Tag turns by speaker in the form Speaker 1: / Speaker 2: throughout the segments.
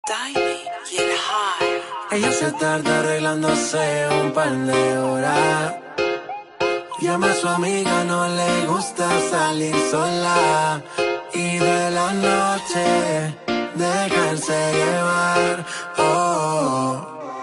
Speaker 1: Tiny y el High.
Speaker 2: Ella se tarda arreglándose un par de horas. Llama a su amiga, no le gusta salir sola. Y de la noche dejarse llevar. Oh.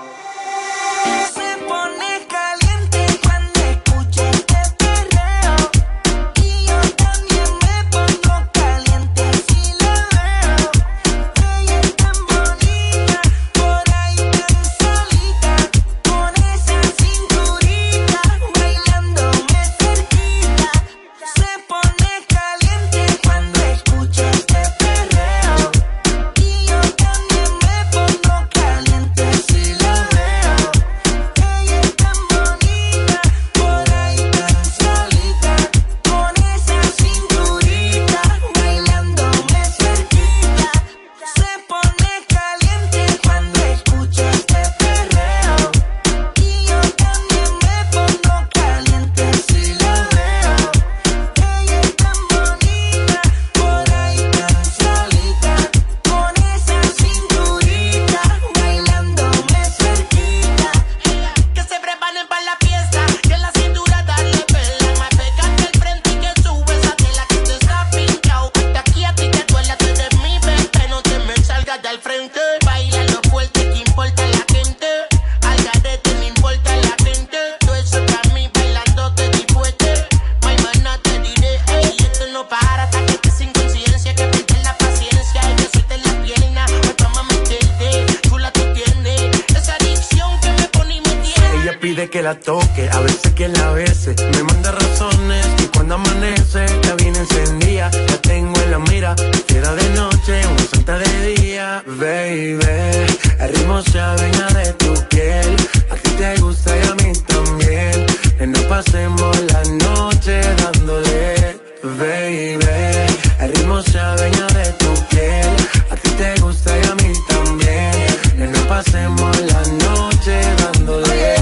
Speaker 2: Pide que la toque, a veces que la bese. Me manda razones y cuando amanece la viene encendida. La tengo en la mira, fiera de noche, una santa de día. Baby, el ritmo se adueña de tu piel. A ti te gusta y a mí también. Que no pasemos la noche dándole. Baby, el ritmo se adueña de tu piel. A ti te gusta y a mí también. Que no pasemos la noche dándole.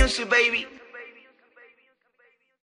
Speaker 3: music, baby.